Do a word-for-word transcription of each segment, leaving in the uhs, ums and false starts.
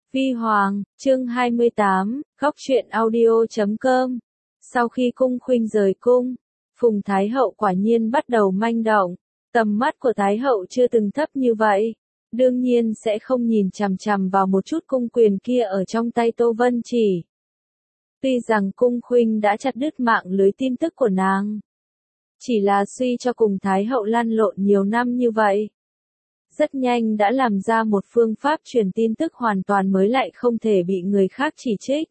Vi Hoàng, chương hai mươi tám, góc truyện audio chấm com. Sau khi cung khuynh rời cung, Phùng Thái Hậu quả nhiên bắt đầu manh động. Tầm mắt của Thái Hậu chưa từng thấp như vậy. Đương nhiên sẽ không nhìn chằm chằm vào một chút cung quyền kia ở trong tay Tô Vân Chỉ. Tuy rằng cung khuynh đã chặt đứt mạng lưới tin tức của nàng. Chỉ là suy cho cùng Thái Hậu lăn lộn nhiều năm như vậy. Rất nhanh đã làm ra một phương pháp truyền tin tức hoàn toàn mới lại không thể bị người khác chỉ trích.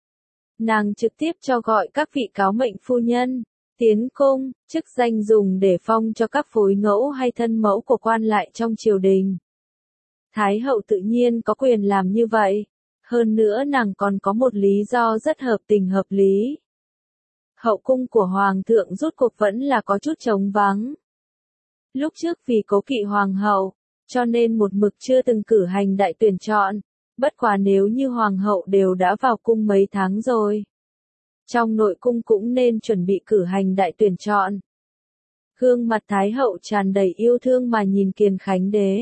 Nàng trực tiếp cho gọi các vị cáo mệnh phu nhân, tiến cung, chức danh dùng để phong cho các phối ngẫu hay thân mẫu của quan lại trong triều đình. Thái Hậu tự nhiên có quyền làm như vậy, hơn nữa nàng còn có một lý do rất hợp tình hợp lý. Hậu cung của Hoàng thượng rốt cuộc vẫn là có chút trống vắng. Lúc trước vì cố kỵ Hoàng hậu, cho nên một mực chưa từng cử hành đại tuyển chọn, bất quá nếu như Hoàng hậu đều đã vào cung mấy tháng rồi. Trong nội cung cũng nên chuẩn bị cử hành đại tuyển chọn. Gương mặt Thái Hậu tràn đầy yêu thương mà nhìn Kiền Khánh Đế.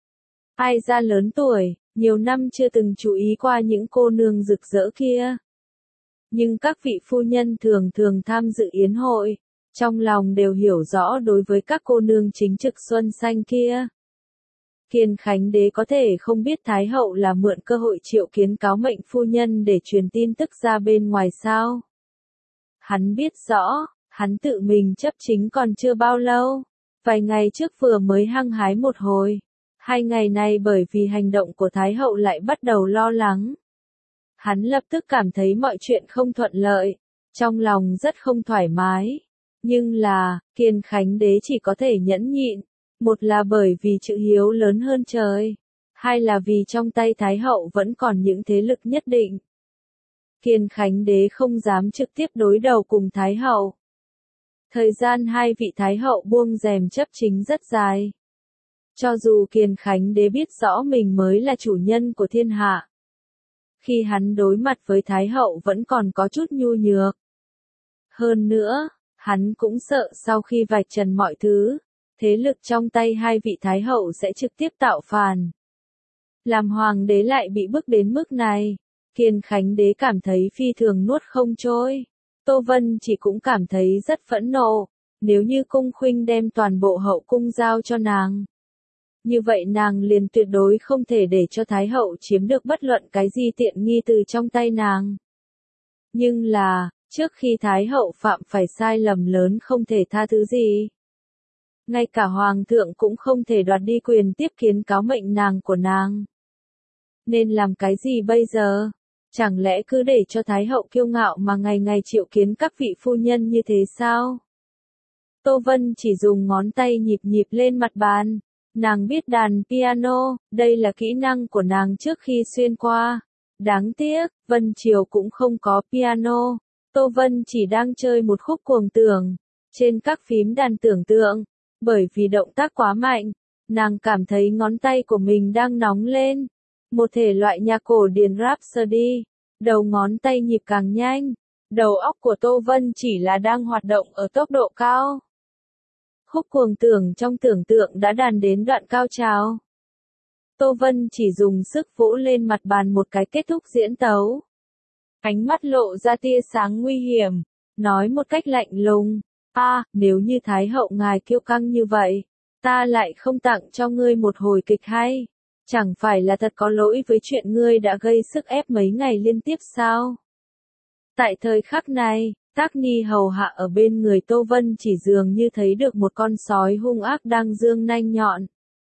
Ai ra lớn tuổi, nhiều năm chưa từng chú ý qua những cô nương rực rỡ kia. Nhưng các vị phu nhân thường thường tham dự yến hội, trong lòng đều hiểu rõ đối với các cô nương chính trực xuân xanh kia. Kiền Khánh Đế có thể không biết Thái Hậu là mượn cơ hội triệu kiến cáo mệnh phu nhân để truyền tin tức ra bên ngoài sao? Hắn biết rõ, hắn tự mình chấp chính còn chưa bao lâu, vài ngày trước vừa mới hăng hái một hồi, hai ngày này bởi vì hành động của Thái Hậu lại bắt đầu lo lắng. Hắn lập tức cảm thấy mọi chuyện không thuận lợi, trong lòng rất không thoải mái, nhưng là, Kiền Khánh Đế chỉ có thể nhẫn nhịn. Một là bởi vì chữ hiếu lớn hơn trời, hai là vì trong tay Thái Hậu vẫn còn những thế lực nhất định. Kiền Khánh Đế không dám trực tiếp đối đầu cùng Thái Hậu. Thời gian hai vị Thái Hậu buông rèm chấp chính rất dài. Cho dù Kiền Khánh Đế biết rõ mình mới là chủ nhân của thiên hạ. Khi hắn đối mặt với Thái Hậu vẫn còn có chút nhu nhược. Hơn nữa, hắn cũng sợ sau khi vạch trần mọi thứ, thế lực trong tay hai vị Thái Hậu sẽ trực tiếp tạo phản. Làm Hoàng đế lại bị bức đến mức này, Kiền Khánh Đế cảm thấy phi thường nuốt không trôi. Tô Vân Chỉ cũng cảm thấy rất phẫn nộ, nếu như cung khuynh đem toàn bộ hậu cung giao cho nàng. Như vậy nàng liền tuyệt đối không thể để cho Thái Hậu chiếm được bất luận cái gì tiện nghi từ trong tay nàng. Nhưng là, trước khi Thái Hậu phạm phải sai lầm lớn không thể tha thứ gì. Ngay cả Hoàng thượng cũng không thể đoạt đi quyền tiếp kiến cáo mệnh nàng của nàng. Nên làm cái gì bây giờ? Chẳng lẽ cứ để cho Thái Hậu kiêu ngạo mà ngày ngày triệu kiến các vị phu nhân như thế sao? Tô Vân chỉ dùng ngón tay nhịp nhịp lên mặt bàn. Nàng biết đàn piano, đây là kỹ năng của nàng trước khi xuyên qua. Đáng tiếc, Vân Triều cũng không có piano. Tô Vân chỉ đang chơi một khúc cuồng tưởng, trên các phím đàn tưởng tượng. Bởi vì động tác quá mạnh, nàng cảm thấy ngón tay của mình đang nóng lên. Một thể loại nhạc cổ điển Rhapsody, đầu ngón tay nhịp càng nhanh. Đầu óc của Tô Vân chỉ là đang hoạt động ở tốc độ cao. Khúc cuồng tưởng trong tưởng tượng đã đàn đến đoạn cao trào. Tô Vân chỉ dùng sức vỗ lên mặt bàn một cái kết thúc diễn tấu. Ánh mắt lộ ra tia sáng nguy hiểm, nói một cách lạnh lùng. A, à, nếu như Thái Hậu ngài kiêu căng như vậy, ta lại không tặng cho ngươi một hồi kịch hay. Chẳng phải là thật có lỗi với chuyện ngươi đã gây sức ép mấy ngày liên tiếp sao? Tại thời khắc này, Tác Ni hầu hạ ở bên người Tô Vân chỉ dường như thấy được một con sói hung ác đang giương nanh nhọn.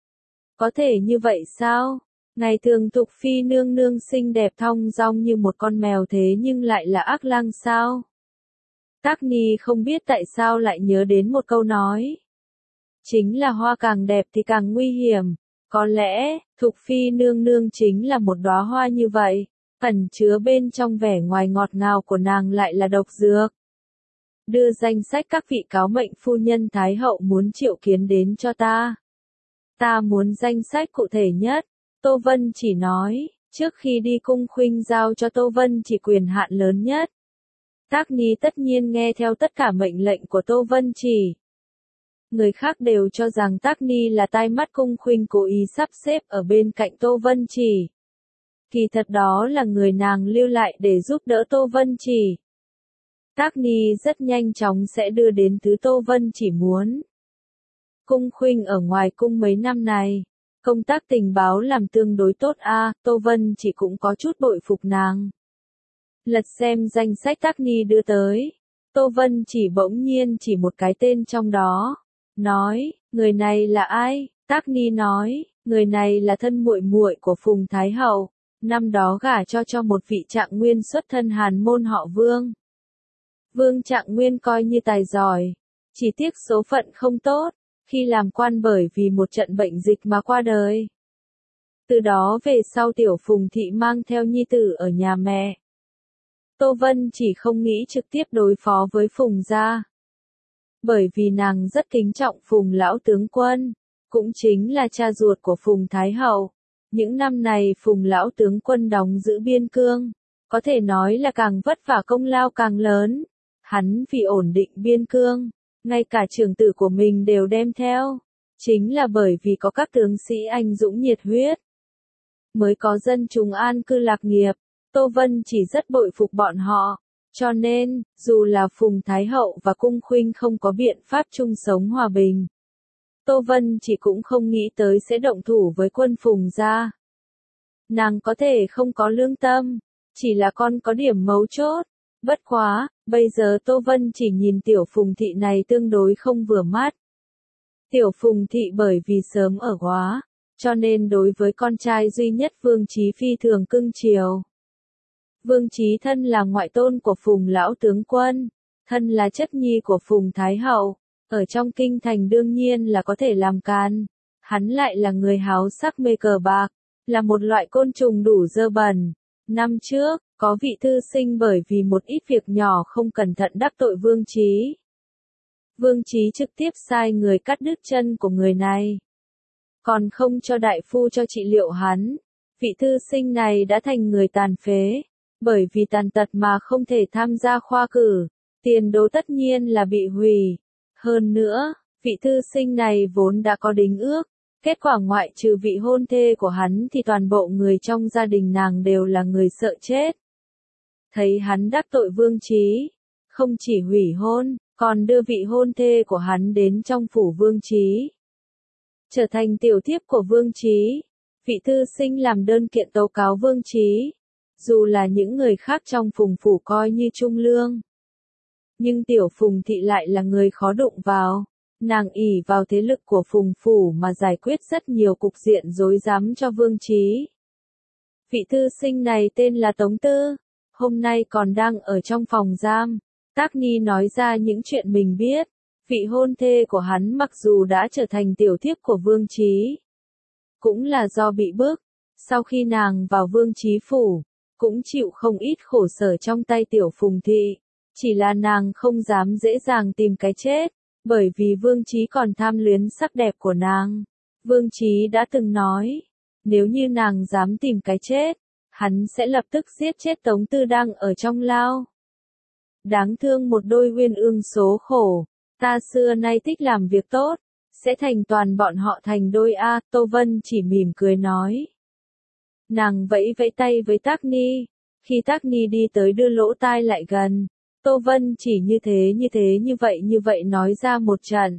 Có thể như vậy sao? Ngày thường Thục Phi nương nương xinh đẹp thong dong như một con mèo thế nhưng lại là ác lang sao? Tác Ni không biết tại sao lại nhớ đến một câu nói. Chính là hoa càng đẹp thì càng nguy hiểm. Có lẽ, Thục Phi nương nương chính là một đóa hoa như vậy, ẩn chứa bên trong vẻ ngoài ngọt ngào của nàng lại là độc dược. Đưa danh sách các vị cáo mệnh phu nhân Thái Hậu muốn triệu kiến đến cho ta. Ta muốn danh sách cụ thể nhất, Tô Vân chỉ nói, trước khi đi cung khuynh giao cho Tô Vân chỉ quyền hạn lớn nhất. Tác Ni tất nhiên nghe theo tất cả mệnh lệnh của Tô Vân Chỉ. Người khác đều cho rằng Tác Ni là tai mắt cung khuynh cố ý sắp xếp ở bên cạnh Tô Vân Chỉ. Kỳ thật đó là người nàng lưu lại để giúp đỡ Tô Vân Chỉ. Tác Ni rất nhanh chóng sẽ đưa đến thứ Tô Vân Chỉ muốn. Cung Khuynh ở ngoài cung mấy năm này, công tác tình báo làm tương đối tốt a, à, Tô Vân Chỉ cũng có chút bội phục nàng. Lật xem danh sách Tác Ni đưa tới, Tô Vân Chỉ bỗng nhiên chỉ một cái tên trong đó, nói, người này là ai? Tác Ni nói, người này là thân muội muội của Phùng Thái Hậu, năm đó gả cho cho một vị Trạng Nguyên xuất thân Hàn môn họ Vương. Vương Trạng Nguyên coi như tài giỏi, chỉ tiếc số phận không tốt, khi làm quan bởi vì một trận bệnh dịch mà qua đời. Từ đó về sau tiểu Phùng thị mang theo nhi tử ở nhà mẹ. Tô Vân chỉ không nghĩ trực tiếp đối phó với Phùng gia. Bởi vì nàng rất kính trọng Phùng lão tướng quân, cũng chính là cha ruột của Phùng Thái Hậu. Những năm này Phùng lão tướng quân đóng giữ biên cương, có thể nói là càng vất vả công lao càng lớn. Hắn vì ổn định biên cương, ngay cả trưởng tử của mình đều đem theo, chính là bởi vì có các tướng sĩ anh dũng nhiệt huyết, mới có dân chúng an cư lạc nghiệp. Tô Vân chỉ rất bội phục bọn họ, cho nên, dù là Phùng Thái Hậu và Cung Khuynh không có biện pháp chung sống hòa bình, Tô Vân chỉ cũng không nghĩ tới sẽ động thủ với quân Phùng gia. Nàng có thể không có lương tâm, chỉ là con có điểm mấu chốt. Bất quá, bây giờ Tô Vân chỉ nhìn tiểu Phùng thị này tương đối không vừa mắt. Tiểu Phùng thị bởi vì sớm ở quá, cho nên đối với con trai duy nhất Vương Chí phi thường cưng chiều. Vương Chí thân là ngoại tôn của Phùng lão tướng quân, thân là chất nhi của Phùng Thái Hậu, ở trong kinh thành đương nhiên là có thể làm can. Hắn lại là người háo sắc mê cờ bạc, là một loại côn trùng đủ dơ bẩn. Năm trước, có vị thư sinh bởi vì một ít việc nhỏ không cẩn thận đắc tội Vương Chí. Vương Chí trực tiếp sai người cắt đứt chân của người này, còn không cho đại phu cho trị liệu hắn. Vị thư sinh này đã thành người tàn phế, bởi vì tàn tật mà không thể tham gia khoa cử, tiền đỗ tất nhiên là bị hủy. Hơn nữa, vị thư sinh này vốn đã có đính ước, kết quả ngoại trừ vị hôn thê của hắn thì toàn bộ người trong gia đình nàng đều là người sợ chết. Thấy hắn đắc tội Vương Chí, không chỉ hủy hôn, còn đưa vị hôn thê của hắn đến trong phủ Vương Chí, trở thành tiểu thiếp của Vương Chí. Vị thư sinh làm đơn kiện tố cáo Vương Chí, dù là những người khác trong Phùng phủ coi như trung lương, nhưng tiểu Phùng thị lại là người khó đụng vào. Nàng ỷ vào thế lực của Phùng phủ mà giải quyết rất nhiều cục diện rối rắm cho Vương Chí. Vị thư sinh này tên là Tống Tư, hôm nay còn đang ở trong phòng giam. Tác Ni nói ra những chuyện mình biết. Vị hôn thê của hắn mặc dù đã trở thành tiểu thiếp của Vương Chí, cũng là do bị bức. Sau khi nàng vào Vương Chí phủ, cũng chịu không ít khổ sở trong tay tiểu Phùng thị. Chỉ là nàng không dám dễ dàng tìm cái chết, bởi vì Vương Chí còn tham luyến sắc đẹp của nàng. Vương Chí đã từng nói, nếu như nàng dám tìm cái chết, hắn sẽ lập tức giết chết Tống Tư đang ở trong lao. Đáng thương một đôi uyên ương số khổ, ta xưa nay thích làm việc tốt, sẽ thành toàn bọn họ thành đôi a. Tô Vân chỉ mỉm cười nói. Nàng vẫy vẫy tay với Tác Ni, khi Tác Ni đi tới đưa lỗ tai lại gần, Tô Vân chỉ như thế như thế như vậy như vậy nói ra một trận.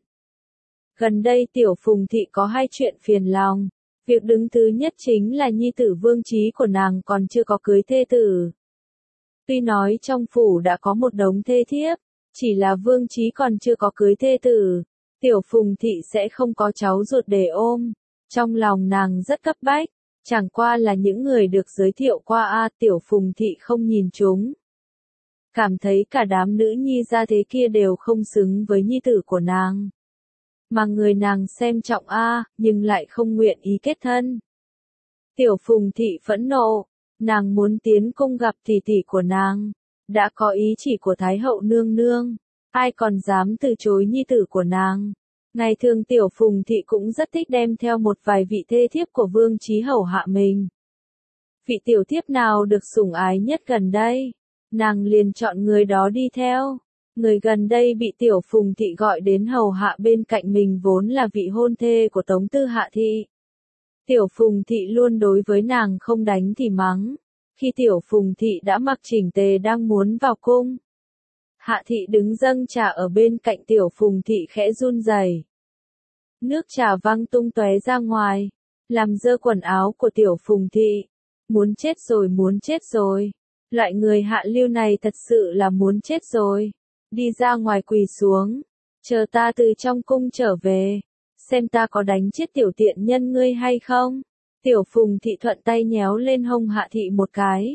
Gần đây tiểu Phùng thị có hai chuyện phiền lòng, việc đứng thứ nhất chính là nhi tử Vương Chí của nàng còn chưa có cưới thê tử. Tuy nói trong phủ đã có một đống thê thiếp, chỉ là Vương Chí còn chưa có cưới thê tử, tiểu Phùng thị sẽ không có cháu ruột để ôm. Trong lòng nàng rất cấp bách, chẳng qua là những người được giới thiệu qua a, tiểu Phùng thị không nhìn chúng. Cảm thấy cả đám nữ nhi gia thế kia đều không xứng với nhi tử của nàng. Mà người nàng xem trọng a, nhưng lại không nguyện ý kết thân. Tiểu Phùng thị phẫn nộ, nàng muốn tiến cung gặp tỷ tỷ của nàng, đã có ý chỉ của Thái hậu nương nương, ai còn dám từ chối nhi tử của nàng. Ngày thường tiểu Phùng thị cũng rất thích đem theo một vài vị thê thiếp của Vương Chí hầu hạ mình. Vị tiểu thiếp nào được sủng ái nhất gần đây, nàng liền chọn người đó đi theo. Người gần đây bị tiểu Phùng thị gọi đến hầu hạ bên cạnh mình vốn là vị hôn thê của Tống Tư Hạ thị. Tiểu Phùng Thị luôn đối với nàng không đánh thì mắng. Khi Tiểu Phùng Thị đã mặc chỉnh tề đang muốn vào cung, Hạ Thị đứng dâng trà ở bên cạnh Tiểu Phùng Thị khẽ run rẩy. Nước trà văng tung tóe ra ngoài, làm dơ quần áo của Tiểu Phùng Thị. Muốn chết rồi, muốn chết rồi. Loại người hạ lưu này thật sự là muốn chết rồi. Đi ra ngoài quỳ xuống, chờ ta từ trong cung trở về, xem ta có đánh chết tiểu tiện nhân ngươi hay không. Tiểu Phùng Thị thuận tay nhéo lên hông Hạ Thị một cái.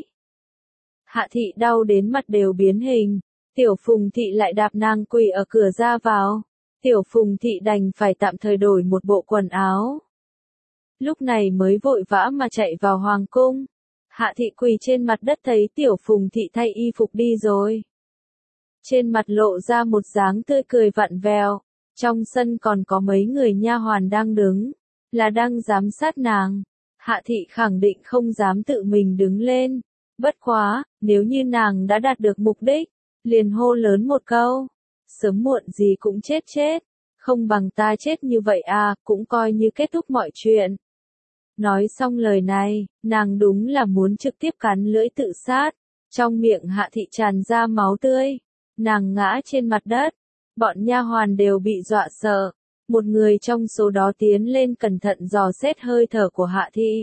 Hạ Thị đau đến mặt đều biến hình. Tiểu Phùng Thị lại đạp nàng quỳ ở cửa ra vào. Tiểu Phùng Thị đành phải tạm thời đổi một bộ quần áo. Lúc này mới vội vã mà chạy vào hoàng cung. Hạ Thị quỳ trên mặt đất thấy Tiểu Phùng Thị thay y phục đi rồi. Trên mặt lộ ra một dáng tươi cười vặn vẹo. Trong sân còn có mấy người nha hoàn đang đứng, là đang giám sát nàng. Hạ Thị khẳng định không dám tự mình đứng lên. Bất quá, nếu như nàng đã đạt được mục đích, liền hô lớn một câu. Sớm muộn gì cũng chết chết. Không bằng ta chết như vậy à, cũng coi như kết thúc mọi chuyện. Nói xong lời này, nàng đúng là muốn trực tiếp cắn lưỡi tự sát. Trong miệng Hạ Thị tràn ra máu tươi. Nàng ngã trên mặt đất. Bọn nha hoàn đều bị dọa sợ. Một người trong số đó tiến lên cẩn thận dò xét hơi thở của Hạ Thị.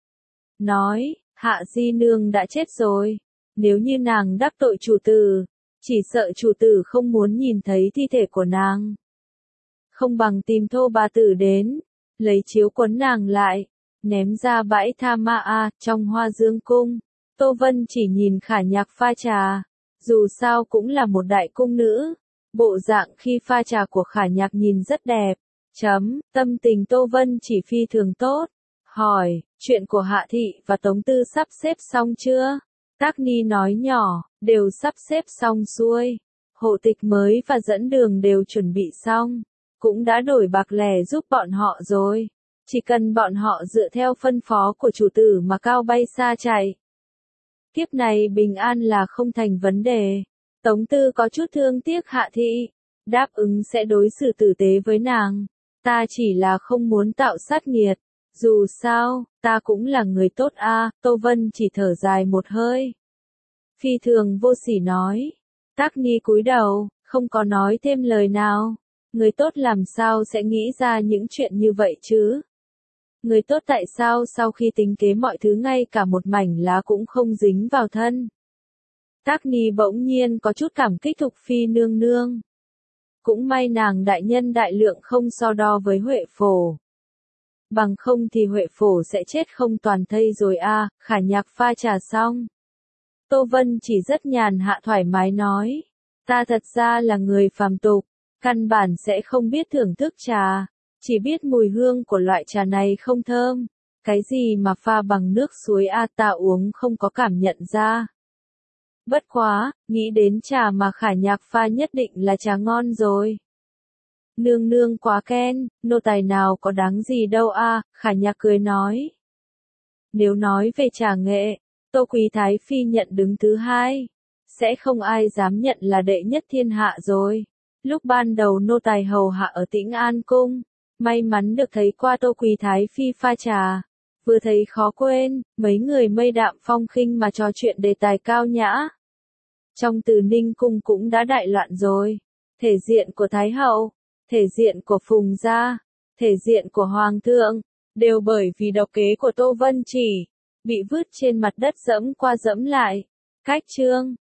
Nói, Hạ di nương đã chết rồi. Nếu như nàng đắc tội chủ tử, chỉ sợ chủ tử không muốn nhìn thấy thi thể của nàng. Không bằng tìm Thô bà tử đến, lấy chiếu quấn nàng lại, ném ra bãi Tha Ma A trong Hoa Dương cung. Tô Vân chỉ nhìn Khả Nhạc pha trà, dù sao cũng là một đại cung nữ. Bộ dạng khi pha trà của Khả Nhạc nhìn rất đẹp. Chấm, tâm tình Tô Vân chỉ phi thường tốt. Hỏi, chuyện của Hạ Thị và Tống Tư sắp xếp xong chưa? Tác Ni nói nhỏ, đều sắp xếp xong xuôi. Hộ tịch mới và dẫn đường đều chuẩn bị xong. Cũng đã đổi bạc lẻ giúp bọn họ rồi. Chỉ cần bọn họ dựa theo phân phó của chủ tử mà cao bay xa chạy. Kiếp này bình an là không thành vấn đề. Tống Tư có chút thương tiếc Hạ Thị, đáp ứng sẽ đối xử tử tế với nàng. Ta chỉ là không muốn tạo sát nghiệt. Dù sao, ta cũng là người tốt a. À, Tô Vân chỉ thở dài một hơi. Phi thường vô sỉ nói. Tác Ni cúi đầu, không có nói thêm lời nào. Người tốt làm sao sẽ nghĩ ra những chuyện như vậy chứ? Người tốt tại sao sau khi tính kế mọi thứ ngay cả một mảnh lá cũng không dính vào thân? Tác Ni bỗng nhiên có chút cảm kích Thục Phi nương nương. Cũng may nàng đại nhân đại lượng không so đo với Huệ Phổ. Bằng không thì Huệ Phổ sẽ chết không toàn thây rồi a. À, Khả Nhạc pha trà xong. Tô Vân chỉ rất nhàn hạ thoải mái nói. Ta thật ra là người phàm tục, căn bản sẽ không biết thưởng thức trà. Chỉ biết mùi hương của loại trà này không thơm. Cái gì mà pha bằng nước suối a à, ta uống không có cảm nhận ra. Bất quá, nghĩ đến trà mà Khả Nhạc pha nhất định là trà ngon rồi. Nương nương quá khen, nô tài nào có đáng gì đâu a. À, Khả Nhạc cười nói. Nếu nói về trà nghệ, Tô Quý Thái Phi nhận đứng thứ hai. Sẽ không ai dám nhận là đệ nhất thiên hạ rồi. Lúc ban đầu nô tài hầu hạ ở Tĩnh An Cung, may mắn được thấy qua Tô Quý Thái Phi pha trà. Vừa thấy khó quên, mấy người mây đạm phong khinh mà trò chuyện đề tài cao nhã. Trong Từ Ninh Cung cũng đã đại loạn rồi. Thể diện của Thái Hậu, thể diện của Phùng gia, thể diện của Hoàng thượng, đều bởi vì độc kế của Tô Vân Chỉ, bị vứt trên mặt đất dẫm qua dẫm lại. Cách chương